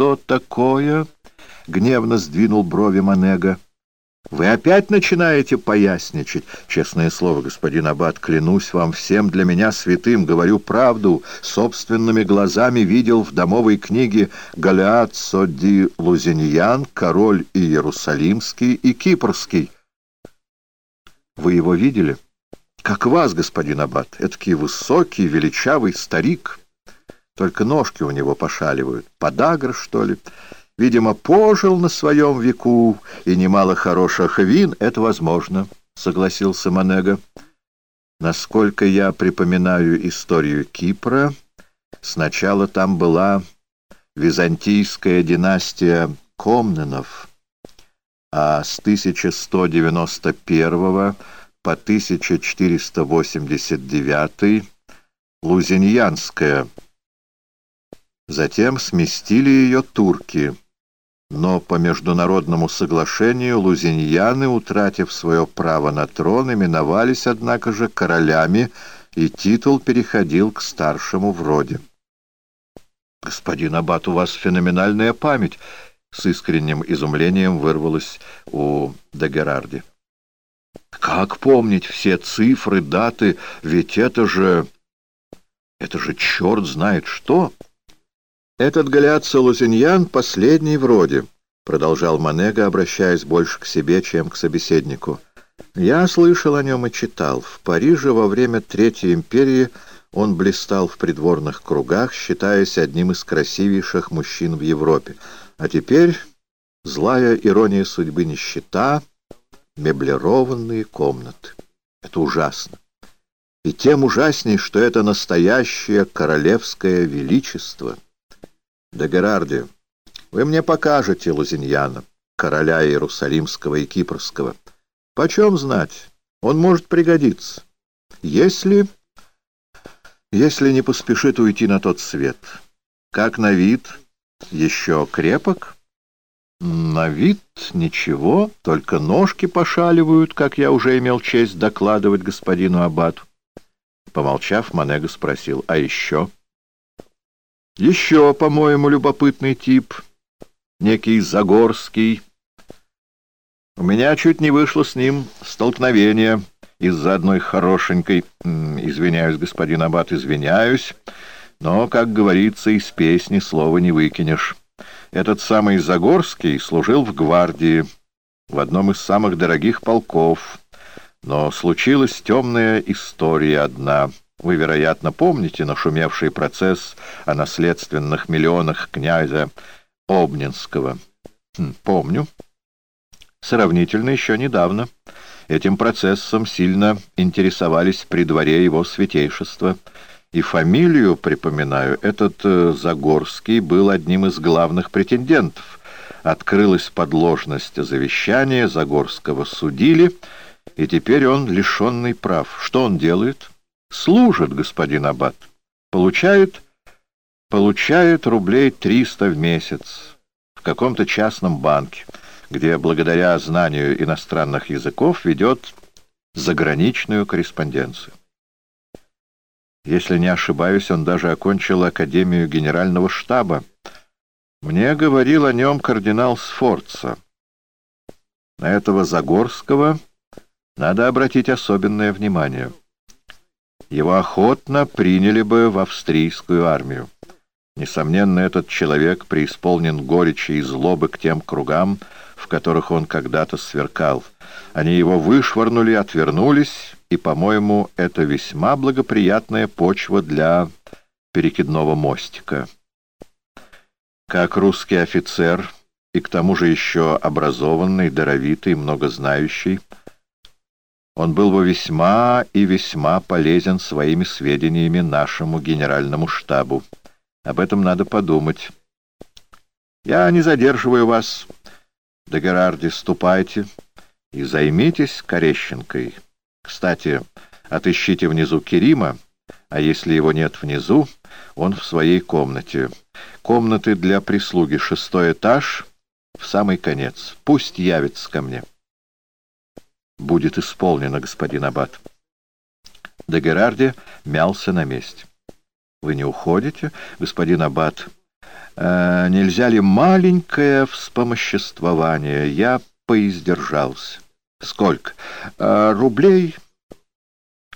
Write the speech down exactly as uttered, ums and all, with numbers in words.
что такое?» — гневно сдвинул брови Манега. «Вы опять начинаете поясничать? Честное слово, господин аббат, клянусь вам всем для меня святым, говорю правду, собственными глазами видел в домовой книге Галеаццо ди Лузиньян, король и Иерусалимский, и Кипрский». «Вы его видели?» «Как вас, господин аббат, этакий высокий, величавый старик. Только ножки у него пошаливают. Подагра, что ли? Видимо, пожил на своем веку, и немало хороших вин, это возможно», — согласился Манега. «Насколько я припоминаю историю Кипра, сначала там была византийская династия Комненов, а с тысяча сто девяносто первого по тысяча четыреста восемьдесят девятый Лузиньянская. Затем сместили ее турки, но по международному соглашению лузиньяны, утратив свое право на трон, именовались, однако же, королями, и титул переходил к старшему в роде. «Господин аббат, у вас феноменальная память!» — с искренним изумлением вырвалось у де Герарди. «Как помнить все цифры, даты? Ведь это же... это же черт знает что!» «Этот Галеаццо Лузиньян последний в роде», — продолжал Манега, обращаясь больше к себе, чем к собеседнику. «Я слышал о нем и читал. В Париже во время Третьей империи он блистал в придворных кругах, считаясь одним из красивейших мужчин в Европе. А теперь злая ирония судьбы, нищета, меблированные комнаты. Это ужасно. И тем ужасней, что это настоящее королевское величество. Де Герарди, вы мне покажете Лузиньяна, короля Иерусалимского и Кипрского. Почем знать, он может пригодиться, если... если не поспешит уйти на тот свет. Как на вид, еще крепок?» «На вид ничего, только ножки пошаливают, как я уже имел честь докладывать господину аббату». Помолчав, Манега спросил: «А еще?» «Еще, по-моему, любопытный тип, некий Загорский. У меня чуть не вышло с ним столкновение из-за одной хорошенькой... Извиняюсь, господин аббат, извиняюсь, но, как говорится, из песни слова не выкинешь. Этот самый Загорский служил в гвардии, в одном из самых дорогих полков, но случилась темная история одна». Вы, вероятно, помните нашумевший процесс о наследственных миллионах князя Обнинского? Хм, помню. Сравнительно еще недавно. Этим процессом сильно интересовались при дворе его святейшества. И фамилию, припоминаю, этот э, Загорский был одним из главных претендентов. Открылась подложность завещания, Загорского судили, и теперь он лишенный прав. Что он делает? Служит, господин аббат. Получает, получает рублей триста в месяц в каком-то частном банке, где благодаря знанию иностранных языков ведет заграничную корреспонденцию. Если не ошибаюсь, он даже окончил Академию Генерального штаба. Мне говорил о нем кардинал Сфорца. На этого Загорского надо обратить особенное внимание. Его охотно приняли бы в австрийскую армию. Несомненно, этот человек преисполнен горечи и злобы к тем кругам, в которых он когда-то сверкал. Они его вышвырнули, отвернулись, и, по-моему, это весьма благоприятная почва для перекидного мостика. Как русский офицер, и к тому же еще образованный, даровитый, многознающий, он был бы весьма и весьма полезен своими сведениями нашему генеральному штабу. Об этом надо подумать. Я не задерживаю вас, де Герарди, ступайте и займитесь Корещенкой. Кстати, отыщите внизу Керима, а если его нет внизу, он в своей комнате. Комнаты для прислуги, шестой этаж, в самый конец. Пусть явится ко мне. «Будет исполнено, господин аббат». Де Герарди мялся на месте. «Вы не уходите, господин аббат? Э, нельзя ли маленькое вспомоществование? Я поиздержался. Сколько? Э, рублей